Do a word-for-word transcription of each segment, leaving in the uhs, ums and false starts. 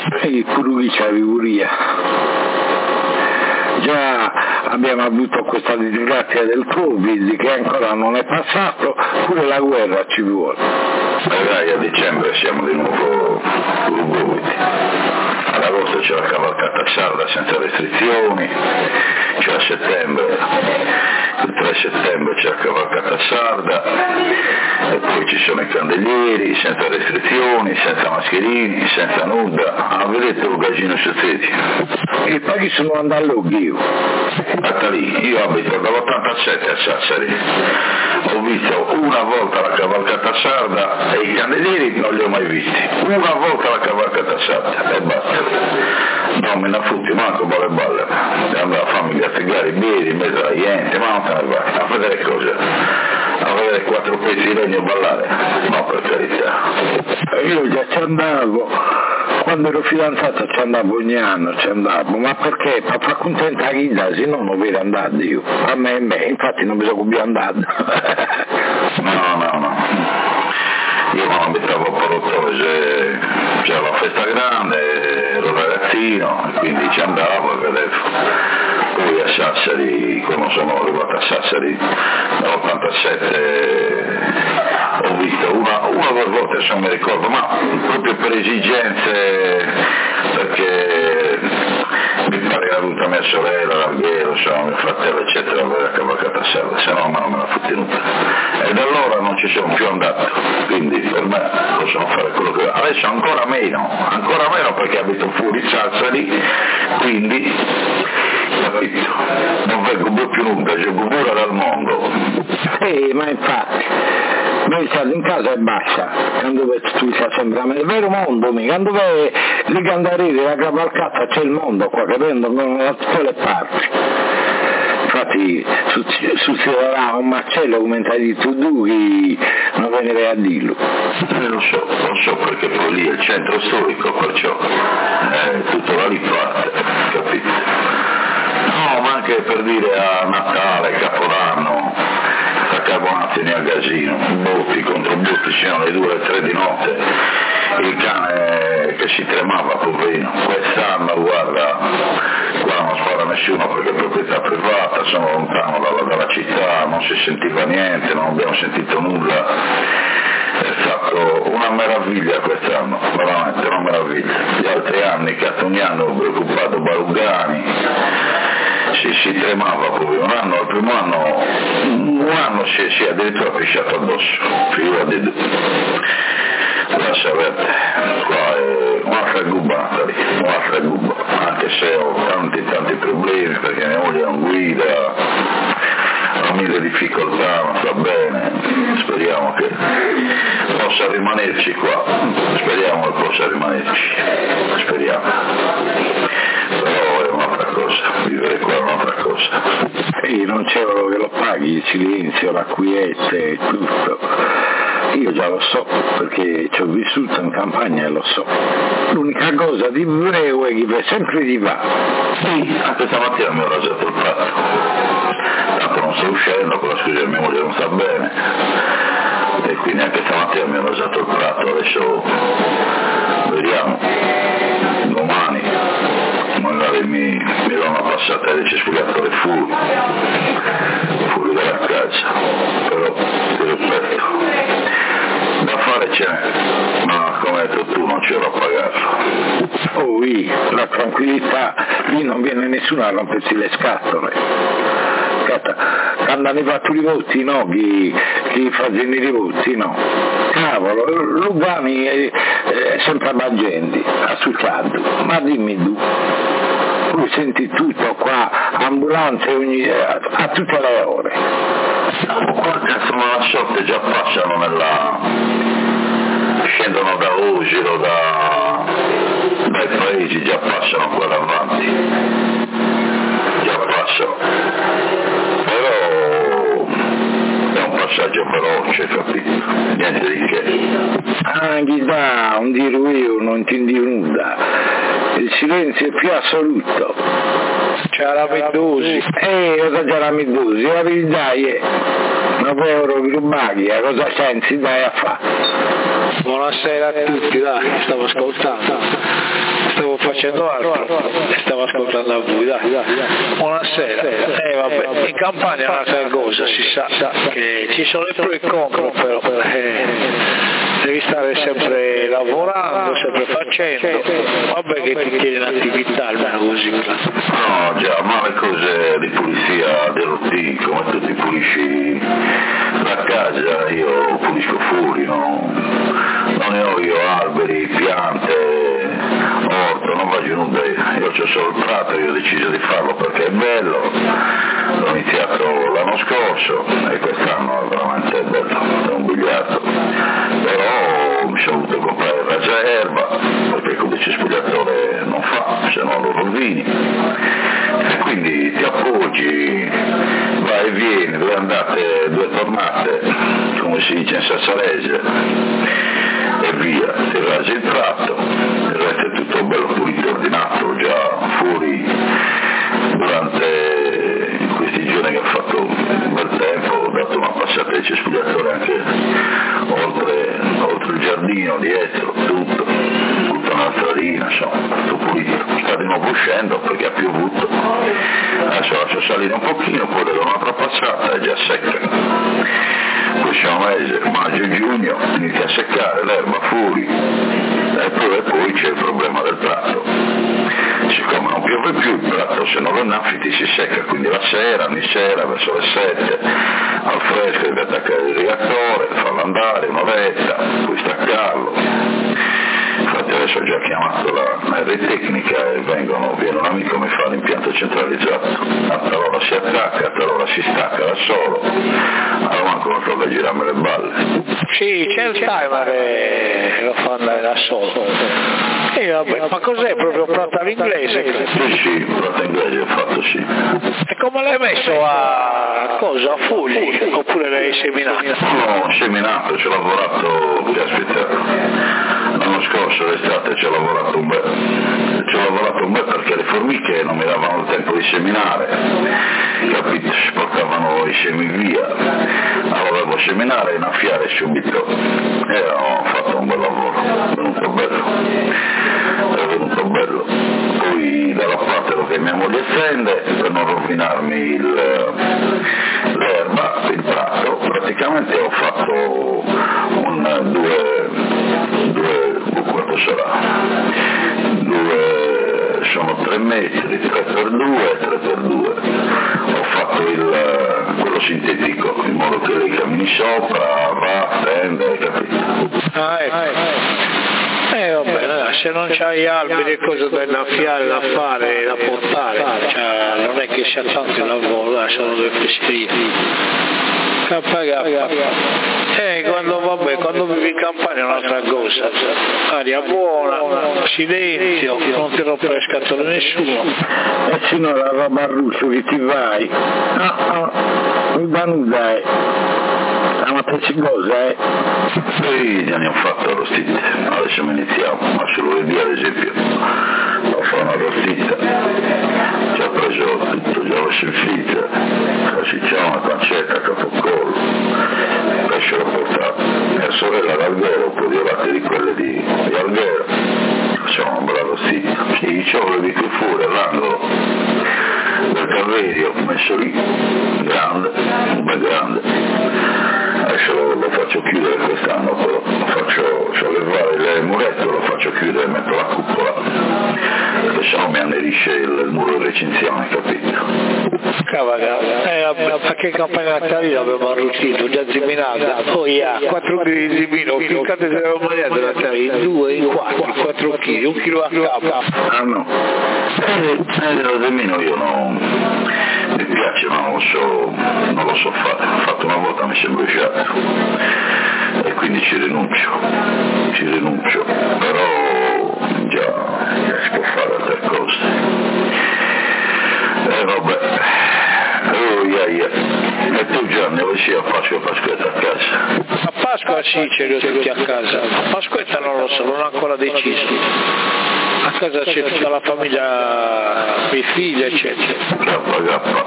E pure chi c'avevi pure io. Già abbiamo avuto questa disgrazia del Covid che ancora non è passato, pure la guerra ci vuole. Magari a dicembre siamo di nuovo ruboviti. Ad agosto c'è la cavalcata sarda senza restrizioni, c'è a settembre, il tre settembre c'è la cavalcata sarda, e poi ci sono i candelieri senza restrizioni, senza mascherini, senza nuda. Ah, vedete un gagino su seti. E poi chi sono andato io? Aspetta lì, io abito dall'ottantasette a Sassari, ho visto una volta la cavalcata sarda e i candelieri non li ho mai visti, una volta la cavalcata sarda e basta. Non me ne fotti manco balle balle, andavo a farmi gazzegare i bieri in mezzo alla gente, ma non te ne vai, a vedere cosa? A vedere quattro pezzi di legno ballare? No, per carità. Io già ci andavo, quando ero fidanzato ci andavo ogni anno, ci andavo, ma perché? Per far contenta chi da, se no non vedo andare io, a me e me, infatti non mi sono più andato. No, no, no, io quando abitavo a Porottoge c'era la festa grande, ero ragazzino, quindi ci andavo e vedevo. Poi a Sassari, quando sono arrivato a Sassari nell'ottantasette, ho visto una, una o due volte, se non mi ricordo, ma proprio per esigenze, perché mi pare che era venuta mia sorella, l'albergo, insomma, mio fratello, eccetera, aveva cavalcata a serra, se no ma non me la fu tenuta. E da allora non ci sono più andato, quindi per me possono fare quello che vogliono. Adesso ancora meno, ancora meno perché abito fuori Sassari, quindi capito, non vengo più nulla, gioco pure dal mondo. Eh, ma infatti, noi stiamo in casa e basta, quando tu stai sempre a me, è vero mondo, mica, quando vai lì candarire la cavalcata c'è il mondo qua, che prendono da tutte le parti. Infatti succederà un macello come hai detto tu che non ve ne vai a dirlo. Eh, lo so, lo so perché poi lì è il centro storico, perciò è tutto da lì parte, capito? No, ma anche per dire a Natale, Capodanno, a Carbonazzi a Gasino, botti contro botti, c'erano le due e le tre di notte, il cane che si tremava, poverino. Quest'anno, guarda, qua non spara nessuno perché è proprietà privata, sono lontano dalla, dalla città, non si sentiva niente, non abbiamo sentito nulla. È stato una meraviglia quest'anno, veramente una meraviglia. Gli altri anni, Cattuniano, ho preoccupato Barugani, si, si tremava proprio, un anno, il primo anno, un anno si, si è addirittura pisciato addosso, figura di due. Lascia vedere, qua è un'altra gubba Natali, un'altra gubba, anche se ho tanti tanti problemi perché mia moglie non guida, ho mille difficoltà, non sta bene, speriamo che possa rimanerci qua, speriamo che possa rimanerci, speriamo, però è un'altra cosa, vivere qua è un'altra cosa. E non c'è quello che lo paghi, il silenzio, la quiete e tutto. Io già lo so, perché ci ho vissuto in campagna e lo so. L'unica cosa di breve è che va sempre di va. Sì, anche stamattina mi ho rasato il prato. Tanto non sto uscendo, con la scusa mia moglie non sta bene. E quindi anche stamattina mi ho rasato il prato, adesso vediamo. Domani magari mi, mi do una passata e ci sfuriatore fuori, fuori dalla casa, però ti ripeto, da fare ce n'è, ma come hai detto tu non c'ero a pagarlo. Oh sì, la tranquillità, lì non viene nessuno a rompersi le scatole. Quando hanno fatto i voti, no, chi, chi fa i voti, no. Cavolo, Lugani è, è sempre abbaggenti, associato, ma dimmi tu. Tu senti tutto qua, ambulanze ogni, a, a tutte le ore. Qua cazzo ma la sorte già passano nella... scendono da Osiro, da... dai paesi, già passano qua davanti. Già passano. Però è un passaggio veloce, capito? Niente di che. Anche da, non dire io, non ti dire nulla. Il silenzio è più assoluto. C'è la Meddusi. Eh, cosa c'è la Meddusi? La verità è, ma poi ero rubati, cosa sensi dai a fare? Buonasera a tutti, dai, stavo ascoltando. Stavo facendo altro e stavo ascoltando a voi, dai, dai. Buonasera. Eh vabbè, in campagna è un'altra cosa, si sa che ci sono i pro e contro, però eh, devi stare sempre lavorando, sempre facendo, vabbè che ti chiede un'attività almeno così. No già, ma le cose di pulizia di routine, come tu ti pulisci la casa, io pulisco fuori, no? Non ne ho io alberi, piante, orto, non voglio nulla, io ho solo il prato, io ho deciso di farlo perché è bello, l'ho iniziato l'anno scorso e quest'anno è veramente bello, è un bigliardo, però mi sono dovuto comprare il rasaerba perché il codice spogliatore non fa, se no lo rovini, e quindi ti appoggi, vai e vieni, due andate, due tornate, come si dice in sassarese, e via, ti rasi il tratto, il resto è tutto bello pulito, ordinato, già fuori durante questi giorni che ho fatto un bel tempo, ho dato una passata di cespugliatore anche oltre, oltre il giardino, dietro, tutto, tutta una stradina, insomma, tutto pulito, sta di nuovo uscendo perché ha piovuto, adesso lascio salire un pochino, poi do un'altra passata e già secca. Questo mese, maggio e giugno, inizia a seccare l'erba fuori e poi, e poi c'è il problema del prato. Siccome non piove più il prato, se non lo innaffiati si secca, quindi la sera, ogni sera, verso le sette, al fresco devi attaccare il irrigatore, farlo andare un'oretta, poi staccarlo. Infatti adesso ho già chiamato la R Tecnica e vengono, viene un amico e mi fa l'impianto centralizzato, a talora si attacca, a talora si stacca da solo, allora manco non so da girarmi le balle. Sì, c'è il timer e lo fa andare da solo. E vabbè, ma cos'è proprio prato all'inglese? Sì, sì, prato inglese ho fatto, sì. E come l'hai messo a cosa? A fogli? Oppure l'hai seminato? No, ho seminato, ci ho lavorato, caspita, l'anno scorso l'estate ci ho lavorato un bel, ci ho lavorato un bel perché le formiche non mi davano il tempo di seminare, capito? Si portavano i semi via, allora dovevo seminare e innaffiare subito e ho fatto un bel lavoro, è venuto bello, è venuto bello. Poi dalla parte che mia moglie stende per non rovinarmi il, l'erba, il prato, praticamente ho fatto un due, due quanto sarà? Due, sono tre metri, tre per due, tre per due. Ho fatto il, quello sintetico, in modo che lei cammini sopra, va, prende, capito? Ah, ecco. Eh vabbè, se non c'hai alberi e cose da innaffiare, da fare, da portare, cioè, non è che sia tanto il lavoro, dai, sono due festini. K K. Eh, quando, vabbè, quando vivi in campagna è un'altra cosa, aria buona, silenzio, non ti rompere le scatole nessuno. E signora la Barruccio che ti vai? No, no, non va nulla, eh. Ma te ci cosa, eh? Sì, già ne ho fatto arrostite, adesso mi iniziamo, ma se lo vedi ad esempio, ho fatto una arrostita, ci ho preso tutto, già l'ho servita, salsiccione, pancetta, capocollo, pesce l'ho portato, mia sorella l'alghero, un po' di latte di quelle di, di alghero, facciamo una bella arrostita, sì, ci ho le qui fuori all'angolo del Calverio, messo lì, grande, un bel grande. Adesso lo, lo faccio chiudere quest'anno, però lo faccio, cioè levare il muretto, lo faccio chiudere e metto la cupola, perché se no mi annerisce il, il muro di recinzione, capito? Cavagata, eh vabbè, perché campagna carina abbiamo arrostito, già ziminata, poi ha quattro chili di zimino, cliccate se l'avevo mangiato la carina, in due, in quattro, quattro chili, un chilo a capo. Ah no, eh, eh, lo zimino io non, mi piace ma non lo so, non lo so fare, ho fatto una volta mi sembra bruciato e quindi ci rinuncio, ci rinuncio, però già, già si può fare altre cose. E eh, vabbè, oh, yeah, yeah. E tu Gianni, dove sia Pasqua Pasquetta a casa? A Pasqua sì, ce li ho tutti a casa, a Pasquetta non lo so, non ho ancora deciso. A casa c'è tutta la famiglia, i figli eccetera. Gappa, gappa.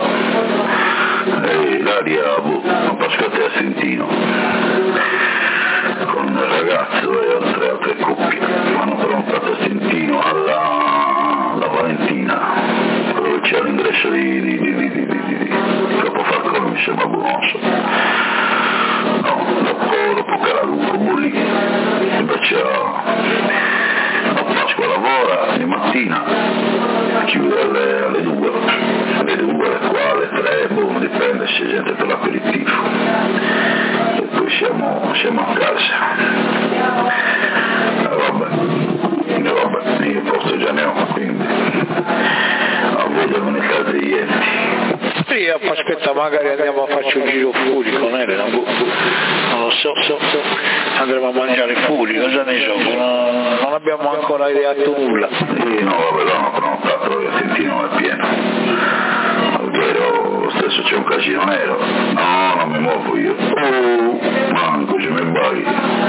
E l'aria, boh, a Pasquetta è a Sentino, con un ragazzo e altre altre coppie, mi hanno prenotato a Sentino alla di, di, di, di, di, di, di. Dopo Falcone mi sembra buono. No, dopo, dopo Caralupo, Bulli, invece a, a Pasqua lavora di mattina, chiude alle, alle due, alle due, alle qua, alle tre, boh, dipende se c'è gente per l'aperitivo. E poi siamo, siamo a casa. Eh, vabbè, eh, vabbè, io posto già ne ho, quindi a voi devono essere degli enti. Sì, aspetta, magari andiamo a farci un giro fuori con Elena, non lo so, so, so. Andremo a mangiare fuori, cosa ne so, non, non abbiamo ancora ideato nulla. Sì, no, vabbè, l'hanno prenotato, il Sentino è pieno. Alghero stesso c'è un casino nero, no, non mi muovo io. Oh, manco ci mi baghi.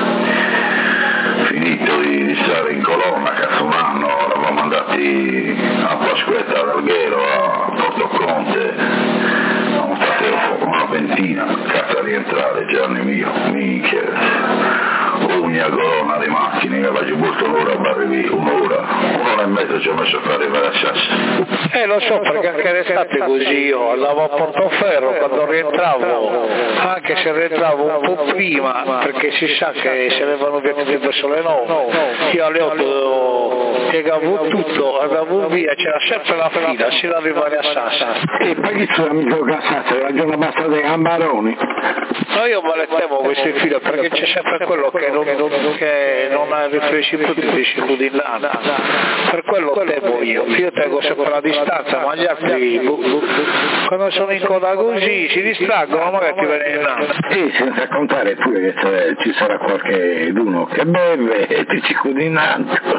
Finito di, di stare in colonna, cazzo un anno, eravamo andati a Pasquetta ad Alghero, a Porto Conte, siamo stati una ventina, cazzo a rientrare, Gianni mio, minchia, ogni colonna di macchine, che faccio molto un'ora a arrivare, un'ora, un'ora e mezza ci ho messo per arrivare a Sassi. Eh lo so, perché anche l'estate così, io andavo a Portoferro quando rientravo, anche se rientravo un po' prima, perché si sa che se levano via tutti verso le nove, io alle otto piegavo tutto, andavo via, c'era sempre la fila, si da arrivare a Sassi. E poi chi sono amico a Sassi, ragiona basta dei gambaroni. No, io me le temo queste file perché c'è sempre quello che non, che non ha il riflessivo di nada, per quello temo io, io tengo sempre la distanza, ma gli altri bu, bu, quando sono in coda così si distraggono, magari ti viene in naso. E senza contare pure che ci sarà qualcuno che beve e ti ci cudi in alto.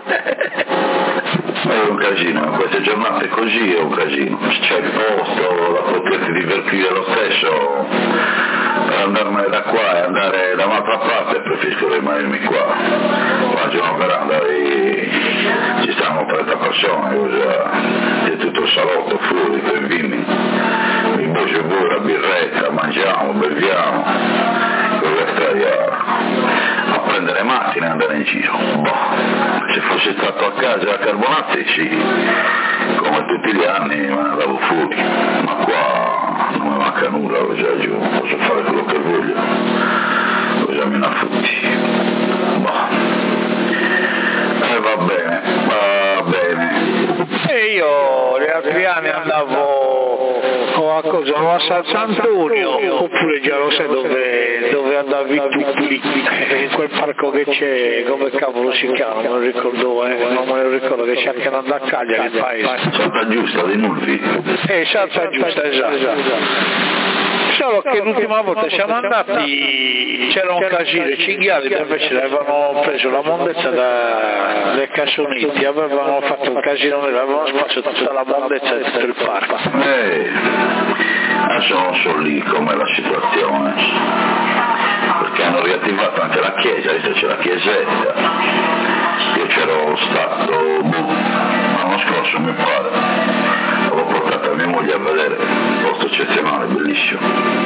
È un casino, queste giornate così è un casino, c'è il posto, la poterti divertire lo stesso, per andarmene da qua e andare da un'altra parte preferisco rimanermi qua, immagino per andare, ci stanno trenta persone, c'è tutto il salotto fuori per i bimbi, il voce buona, birretta, mangiamo, beviamo, dove stai a, a prendere macchine e andare in giro. Boh, se fossi stato a casa a Carbonazzi sì, come tutti gli anni ma andavo fuori, ma qua non mi manca nulla, già giù, posso fare quello che voglio, già mi affutti. Boh. E va bene, va bene. E io gli altri anni andavo a cosa, a San Sant'Antonio, oppure già lo sai dove, dove andavi tu lì, in quel parco che c'è, come cavolo si chiama, non mi ricordo, eh, non me lo ricordo, che c'è anche andando a Cagliari il paese. Santa Giusta di Nulvi? Eh, Santa Giusta, esatto. Solo che l'ultima volta siamo andati, c'era un casino, i cinghiali invece avevano preso la mondezza da, dai Cassonetti, avevano fatto un casino, avevano spazio tutta la mondezza di tutto il parco. Eh, adesso non so lì com'è la situazione, perché hanno riattivato anche la chiesa, adesso c'è la chiesetta, io c'ero stato, boh, l'anno scorso mi pare. Avevo portato mia moglie a vedere un posto eccezionale, bellissimo.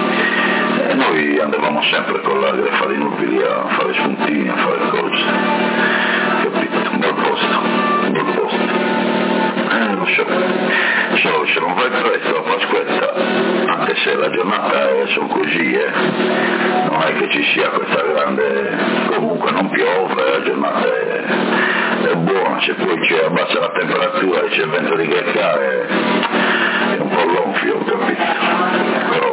E noi andavamo sempre con la grefa di Nurvi lì a fare spuntini, a fare cose. Capito? Un bel posto, un bel posto. Eh, lo so. Solo se non vai presto a Pasquetta, anche se la giornata è sono così, eh, non è che ci sia questa grande, comunque non piove, la giornata è, è buona, se poi c'è abbassa la temperatura e c'è il vento di ghiacciare, è un po' gonfio, capito? Però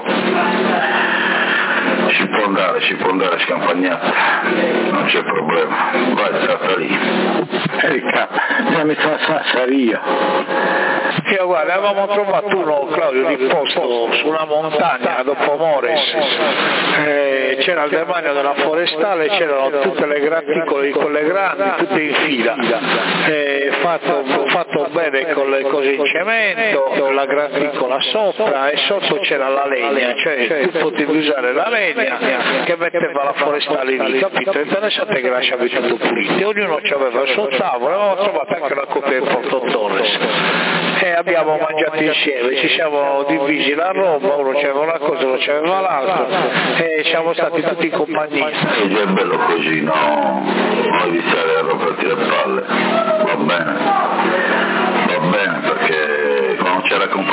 si può andare, si può andare scampagnata, non c'è problema, vai, tratta lì. Ecco, già mi fa Sassaria. Io guarda, avevamo trovato uno, Claudio, di posto su una montagna dopo Mores, eh, c'era il demanio della forestale, c'erano tutte le graticole di quelle grandi, tutte in fila, eh, fatto, fatto bene con le cose in cemento, la graticola sopra e sotto c'era la legna, cioè tu potevi usare la legna che metteva la forestale lì, capito? Interessante che lasciavi tutto pulito, ognuno aveva il suo tavolo, avevamo trovato anche la coppia di Porto Torres. E abbiamo mangiato insieme, ci siamo divisi la roba, uno c'aveva una cosa, uno c'aveva l'altra e siamo stati tutti in compagnia. E già è bello così, no? Non devi stare a romperti le palle, va bene, va bene perché quando c'è la compagnia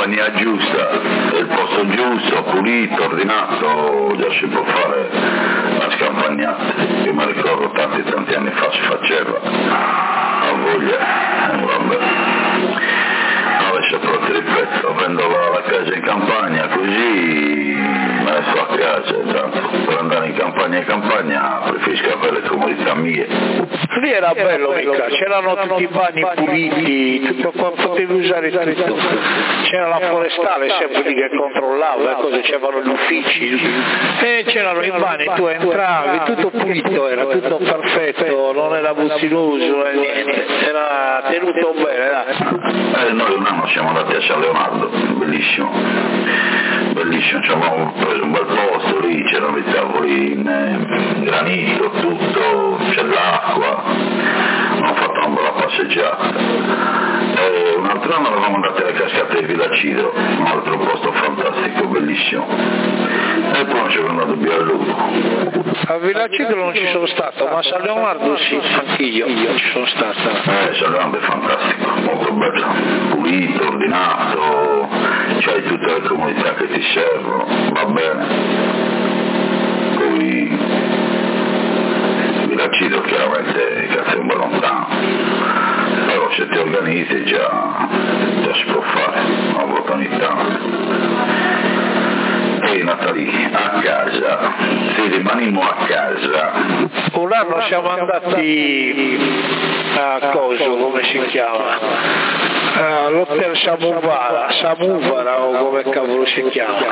compagnia giusta, il posto giusto, pulito, ordinato, già si può fare la scampagnata. Io mi ricordo tanti tanti anni fa si faceva, a voglia, eh, vabbè. Adesso però ti ripeto, avendo la, la casa in campagna così me ne sto a casa, tanto per andare in campagna in campagna preferisco avere le comodità mie. Lì era bello mica, c'erano tutti i bagni puliti, tutto qua, potevi usare tutto. C'era la forestale sempre lì che controllava, cose, c'erano gli uffici e c'erano i bagni, tu entravi, tutto pulito, era tutto perfetto, non era buzzinoso e niente, era tenuto bene, dai. Eh, noi un anno siamo andati a San Leonardo, bellissimo, bellissimo, ci avevamo preso un bel posto lì, c'erano i tavoli in, in granito, tutto, c'è l'acqua, abbiamo fatto una bella passeggiata. E un altro anno eravamo andati alle cascate di Villacido, un altro posto fantastico, bellissimo. E poi ci siamo andati via a Lugo. A Villacido non ci sono stato, ma a San Leonardo sì, anch'io, io ci sono stato. Eh, San Leonardo è fantastico, molto bello, pulito, ordinato, c'hai tutte le comunità che ti servono, va bene. Poi Villacido chiaramente cazzo è un po' lontano, però se ti organizzi già, già si può fare, una volta ogni tanto. E Natali, a casa, se rimanimo a casa. Un anno siamo andati a Coso, come si chiama? All'hotel Samuvara, Samuvara o come cavolo si chiama.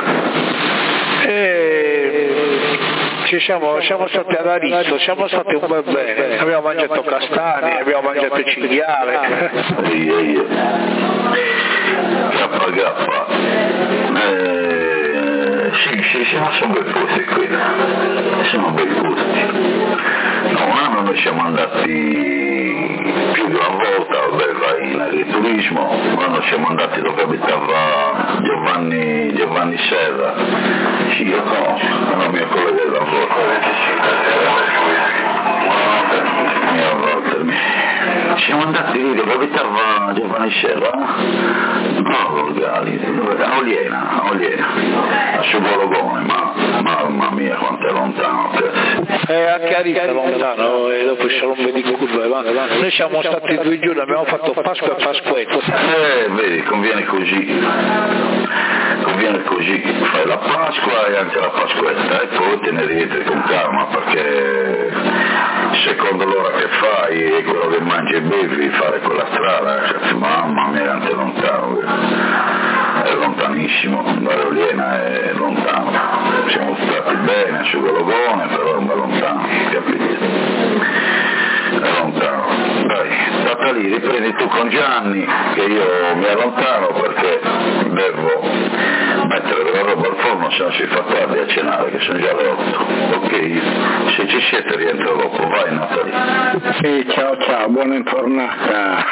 E ci siamo, siamo stati ad Arizzo, siamo stati un bel bene, abbiamo mangiato castani, abbiamo mangiato cinghiale. Ehi, Gappa gappa. Eh, sì, sì, sì, ma sono bei posti qui, sono bei posti. No, un anno noi siamo andati più di una volta, vabbè, vai in agriturismo, un anno siamo andati dove abitava Giovanni, Giovanni Serra, sì, io conosco, è una mia collega di lavoro. Siamo andati lì dove abitava Giovanni Serra, no, Volgali, a Oliena, a Oliena, a Subologone, ma mamma mia quanto è lontano, è eh, anche a Rica lontano e dopo ci sono un po' di curve, ma noi siamo stati due giorni, abbiamo fatto Pasqua e Pasquetta. Eh, vedi, conviene così, conviene così, fai la Pasqua e anche la Pasquetta e poi te ne rientri con calma perché secondo l'ora che fai e quello che mangi e bevi fare quella strada, cioè, mamma mia quanto è lontano, è lontanissimo, andare a Oliena è lontano, siamo stati bene a Subologone però è un po' lontano, capite? È lontano, dai, stata lì, riprendi tu con Gianni che io mi allontano perché devo mettere la roba al forno se non si fa tardi a cenare che sono già le otto, ok? Se ci siete rientro dopo, vai Natali. Sì, ciao ciao, buona infornata.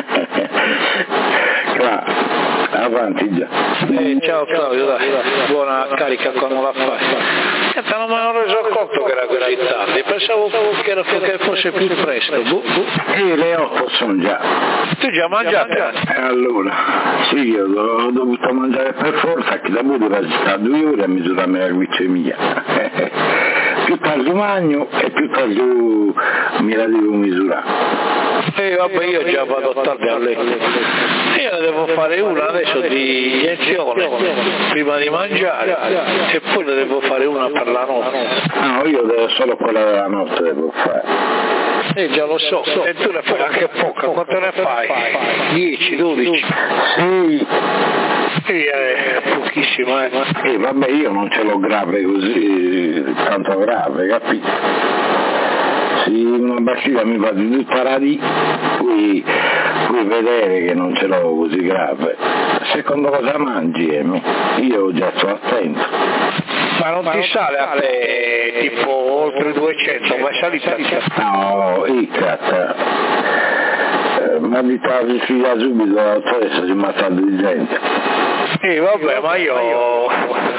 Qua, avanti già. Eh, ciao Claudio, dai, buona carica quando la fai. Niente, non mi ero reso conto che era così tardi, pensavo che, era, che fosse più presto. Buh, buh. E le otto sono già. Tu già mangiate? E allora, sì, io ho dovuto mangiare per forza, che da Budo era stare due ore a misurarmi la glicemia. Più tardi mangio e più tardi mi la devo misurare. E eh, vabbè, io già vado tardi a letto. Io ne devo fare una adesso di iniezione prima di mangiare e poi ne devo fare una per la notte. No, io devo solo quella della notte devo fare. Eh già lo so, e tu ne fai anche poca, quanto ne fai? dieci, dodici? Sì. Sì, è pochissimo, eh. Eh vabbè, io non ce l'ho grave così, tanto grave, capito? Se una battuta mi fa di tutta la di, puoi, puoi vedere che non ce l'ho così grave. Secondo cosa mangi, Emi? Io già sto attento. Ma non ti sale a te tipo oltre duecento, ma è salita? No, Icat. Eh, ma di tardi figlia subito la dottoressa si è ammazzata di gente. Sì, vabbè, ma io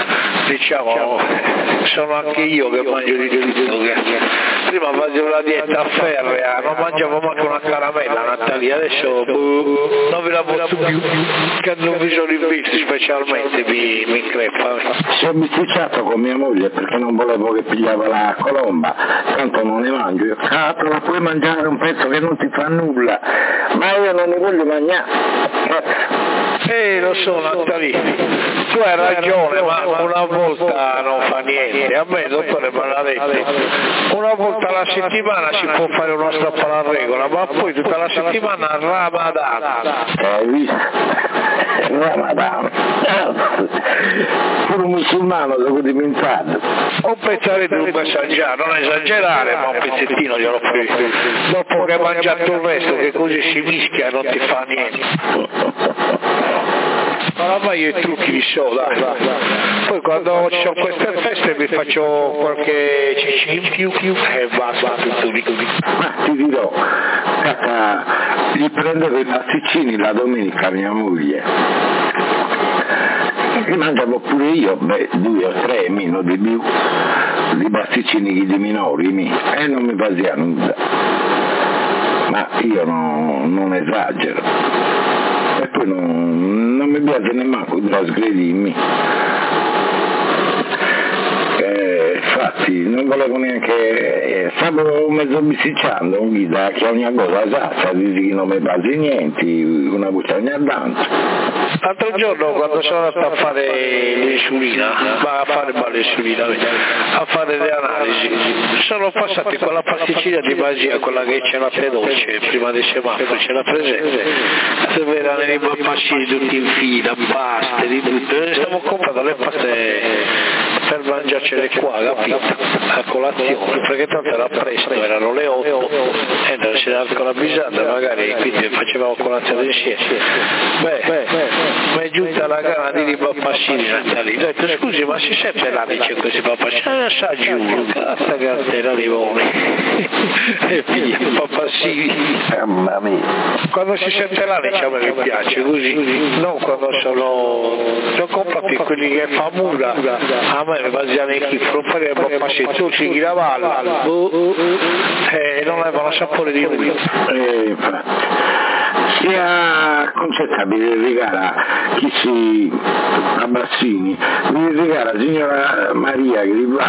diciamo, sono anche io che mangio di tutto, che prima facevo la dieta ferrea, non mangiavo manco una caramella, Natalia, adesso boh, non ve la posso più, che non vi sono in visto, specialmente mi, mi crepa. Si è bisticciato con mia moglie perché non volevo che pigliava la colomba, tanto non ne mangio, io catola, puoi mangiare un pezzo che non ti fa nulla, ma io non ne voglio mangiare. Eh, lo so Natalia, tu hai ragione, ma una volta non fa niente, a me il dottore me l'ha detto, una volta alla settimana si può fare uno strappo alla regola, ma poi tutta la settimana Ramadan. Hai visto? Ramadan. Pure un musulmano devo dimenticare. Un pezzetto di un assaggiare, non esagerare, ma un pezzettino glielo preso. Dopo che hai mangiato il resto, che così si mischia e non ti fa niente. Ma io i trucchi li so, dai, dai. Poi quando ci sono queste feste mi faccio qualche ciccio in più, più e basta, tutto lì così. Ma ti dirò, cacca, gli prendevo i pasticcini la domenica mia moglie. E mangiavo pure io, beh, due o tre, meno di più, di pasticcini di minori, mi, e non mi faceva nulla. Ma io no, non esagero. E poi non, non mi piace nemmeno trasgredirmi. Eh, infatti non volevo neanche, eh, stavo mezzo bisticciando un guida che ogni cosa sa, dici che non mi piace niente, una volta ogni tanto. L'altro giorno quando sono andato a fare l'insulina, ma a fare ma l'insulina, a fare le analisi, sono passati con la pasticcina di magia, quella che c'è la dolce prima dei semafori, c'era presente, dove erano i pasticcini tutti in fila, paste, di tutto, stavo comprando le paste per mangiarcele qua, capito? A colazione, perché tanto era presto, erano le otto e non si era ancora avvisata, magari quindi facevamo colazione insieme. Beh, beh, mi è giunta la gana di papassini Natali, ho detto scusi ma si sente l'anice questi papassini? Ah, assaggi uno, cazzo cartera di voli e figlia papassini. Mamma mia. Quando si sente l'anice a me mi piace così, non quando sono, sono comprati quelli che fa mura, a me mi mangiano i chifri, non fare papassini, tu ci chi la valla, e non avevano sapore di nulla. Eh, infatti. Sia concettabile regala chi si Abbassini, mi regala signora Maria che li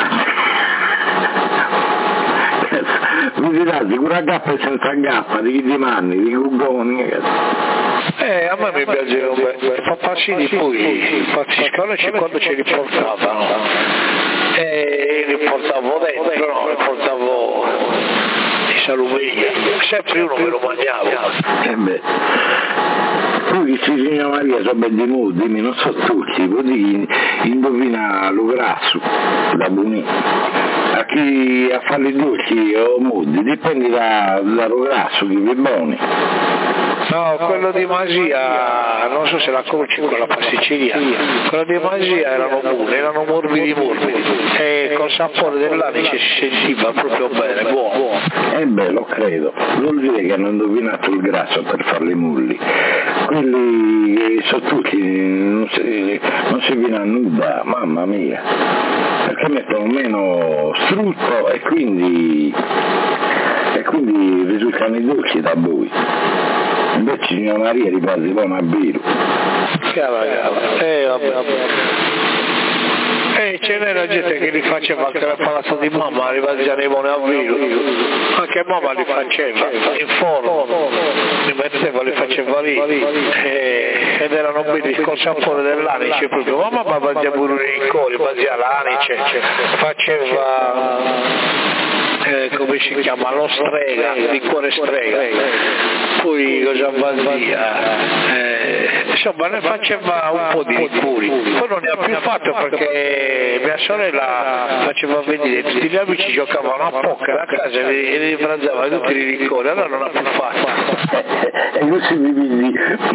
mi dirà di una gappa e senza gappa, di chi ti manni, di cugoni. Eh, a me mi piacevano i papassini, poi impazziscono quando ce li portavano. E li portavo dentro, no, li portavo di salubria, sempre uno me lo mangiavo. Eh beh. Poi questi signora Maria sono ben di mudi, non so tutti, così indovina lo grasso da buoni. A chi a fare i dolci o mudi, dipende da, dallo grasso, chi è buoni. No, quello di magia, non so se la conosci con la pasticceria, quello di magia erano buoni, erano morbidi morbidi e col sapore dell'anice si sentiva proprio bene, buono. Eh beh, lo credo, vuol dire che hanno indovinato il grasso per fare le mulli. Quelli sono tutti, non si, non si viene a nuda, mamma mia, perché mettono meno strutto e quindi, e quindi risultano i dolci da voi. Invece signora Maria riparte buono a birro. Cava, cava. Eh, vabbè, vabbè. Eh, ce n'era gente che li faceva anche al palazzo di mamma, li mangiavano a birro. Anche mamma li faceva, in forno, li metteva, li faceva lì. Eh, ed erano belli col sapore dell'anice proprio. Mamma mangiava pure i riccoli, mangiava l'anice, faceva... Eh, come si chiama, lo strega, il liquore strega, poi cosa via, eh, insomma ne faceva un po' di liquori, poi non ne ha più fatto perché mia sorella faceva vedere tutti gli amici giocavano a poker a casa e li pranzava tutti i liquori, allora non ha più fatto. E così mi vedi,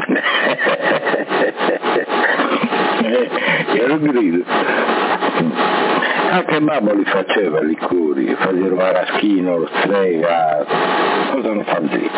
ero grido. Anche mamma li faceva i liquori, faceva il maraschino, lo strega, cosa non faceva?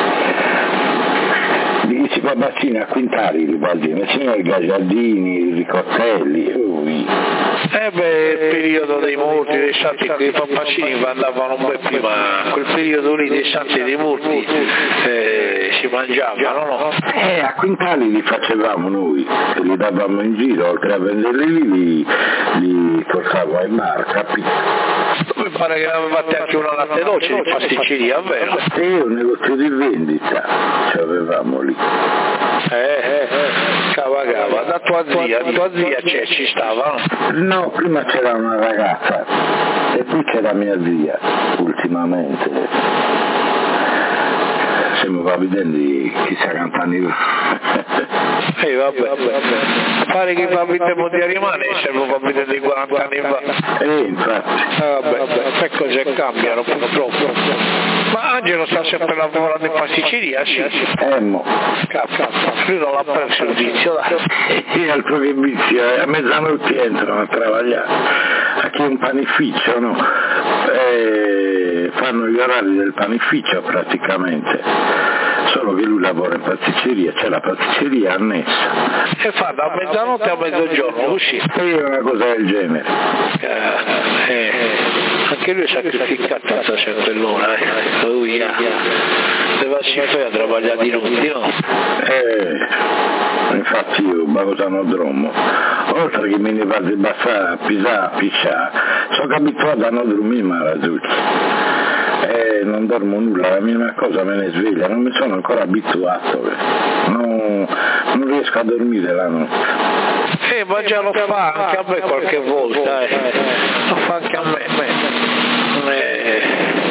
Di si papazzini a quintali li faceva, ma c'erano i gagliardini, i ricottelli, oh, noi. Eh beh, il periodo dei morti, dei santi, che i pappacini andavano un po' prima, quel periodo lì dei santi e dei morti eh, si mangiavano, no? Eh, a quintali li facevamo noi, e li davamo in giro, oltre a venderli li, li portavo in bar, capito? Mi pare che avevate anche una latte dolce di pasticceria, vero? E un negozio di vendita ci avevamo lì. Eh, eh, eh, cava cava, da tua zia, tua zia c'è, ci stava? No, prima c'era una ragazza e poi c'era mia zia, ultimamente. Stiamo vedendo chissà quanti anni fa. Eh vabbè, vabbè. Pare che va a tempo di rimane, siamo va vedere di quaranta anni fa. Eh, infatti. Eh, vabbè, vabbè, che cose cambiano purtroppo. Ma Angelo sta sempre lavorando in pasticceria, sì. Eh, mo. Cazzo, lui non l'ha perso il vizio, dai. E altro che vizio, a mezzanotte entrano a lavorare. A chi è un panificio, no? Eh, fanno gli orari del panificio praticamente, solo che lui lavora in pasticceria, c'è la pasticceria annessa. E fa da mezzanotte a mezzogiorno, uscì. E una cosa del genere. Eh, eh, anche lui è sacrificato a quell'ora, eh. Lui ha. Se va si fa a lavorare di notte, no? Eh, infatti io Bagosano Dromo, oltre che me ne vado a bassa a pisare, a pisciare, sono abituato a non dormire ma la eh, non dormo nulla, la mia cosa me ne sveglia, non mi sono ancora abituato, non, non riesco a dormire la notte. Eh, ma già lo fa anche a me qualche volta, eh. Lo fa anche a me. Eh,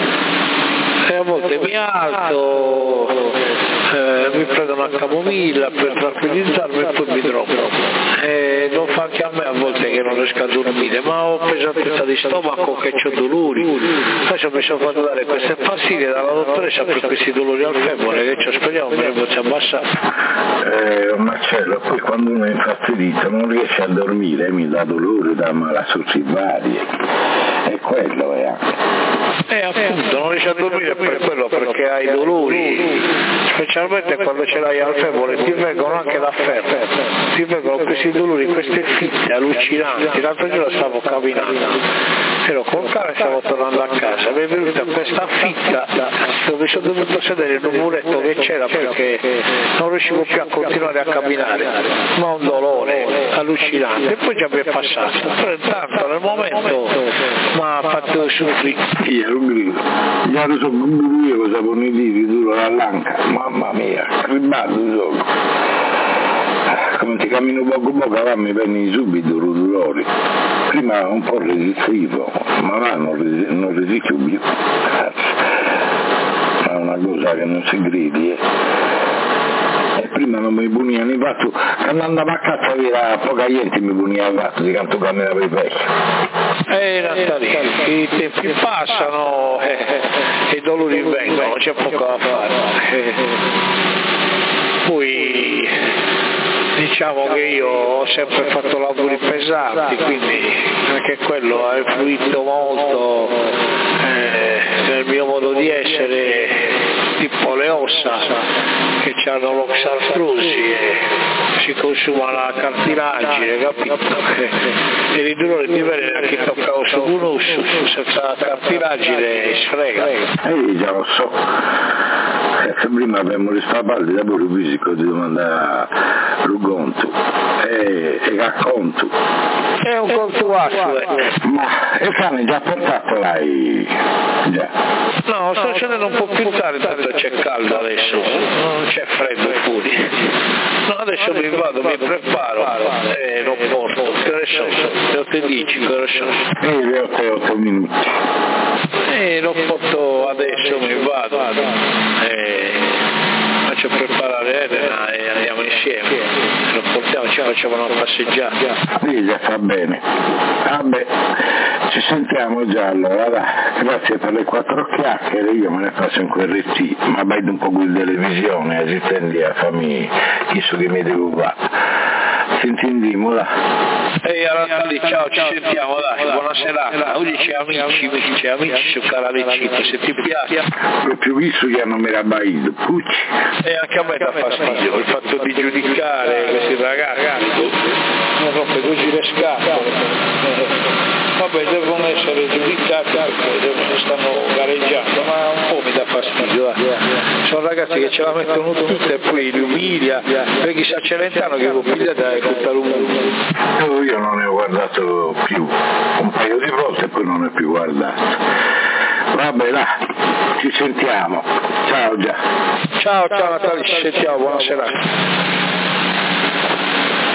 e a volte mi alzo, eh, mi prendo una camomilla per tranquillizzarmi e poi mi drogo. Eh, lo fa anche a me a volte che non riesco a dormire, ma ho pesantezza di stomaco, che ho dolori. Adesso mi sono fatto dare queste pastiglie dalla dottoressa per questi dolori al femore, che ci speriamo me ne posso abbassare. Eh, Marcello, poi quando uno è infastidito non riesce a dormire, mi dà dolore, dà malassucci varie, e quello è anche. Eh appunto, non riesci a dormire per quello, perché hai dolori, specialmente quando ce l'hai al femore, ti vengono anche da ferro, ti vengono questi dolori, queste fitte allucinanti. L'altro giorno stavo camminando, ero col cane e stavo tornando a casa, mi è venuta questa fitta, dove sono dovuto sedere in un muretto che c'era perché non riuscivo più a continuare a camminare, ma un dolore allucinante, e poi già mi è passato, però intanto nel momento mi ha fatto soffrire. Io non grido, gli altri sono io cosa con i diti duro all'anca, mamma mia, ribato gioco. Come ti cammino poco poco, va mi vengono subito i dolori. Prima un po' resistivo, ma va non, resi- non resisto più. È una cosa che non si gridi, eh. E prima non mi punivano i fatto, quando andavo a cazzo era poca gente mi puniva il fatto di quanto camminavo i pesci. Eh Natalino, i tempi passano e eh, i dolori vengono, c'è poco da fare. Eh, poi diciamo che io ho sempre fatto lavori pesanti, quindi anche quello ha influito molto eh, nel mio modo di essere, tipo le ossa che hanno l'oxartrosi e si consuma la cartilagine, capito? E i dolori ti vede anche toccano su un osso, senza la cartilagine sfrega. Eh già lo so, eh, prima abbiamo risparmiato da lavoro fisico di domandare a Rugonto e, e a Conto. È un contuato, eh. Ma il cane già portato l'hai già? No, sto scendendo un po' più tardi, tanto c'è caldo adesso, non c'è freddo fuori. No, adesso mi vado, mi preparo e lo porto. Che ore sono? Le otto e dieci, che ore sono? Eh, le otto e otto minuti. E lo porto adesso, mi vado e faccio preparare Elena e andiamo insieme. Lo portiamo, ci facciamo una passeggiata. Sì, già fa bene. Vabbè, ci sentiamo già allora, dai. Grazie per le quattro chiacchiere, io me ne faccio in quel R T, ma vedo un po' di televisione, e si tendi a farmi chi so che mi devo fare. Sentindimo, là. Ehi, allora, ciao, ci sentiamo, dai, buona serata. Oggi c'è amici, amici, amici su Canale cinque, se ti piace. Proprio visto che hanno meraviglio, pucci. E anche a me dà fastidio il fatto di giudicare questi ragazzi, non lo rompe così le scatole. Vabbè, devono essere giudicati perché stanno gareggiando, ma un po' mi dà fastidio. Eh. Sono ragazzi che ce la mettono tutta e poi li umilia, perché sa Celentano che lo piglia da tutta l'umilia. Io non ne ho guardato più, un paio di volte e poi non ne ho più guardato. Vabbè, là, ci sentiamo. Ciao già. Ciao, ciao Natale, ci sentiamo, buona serata.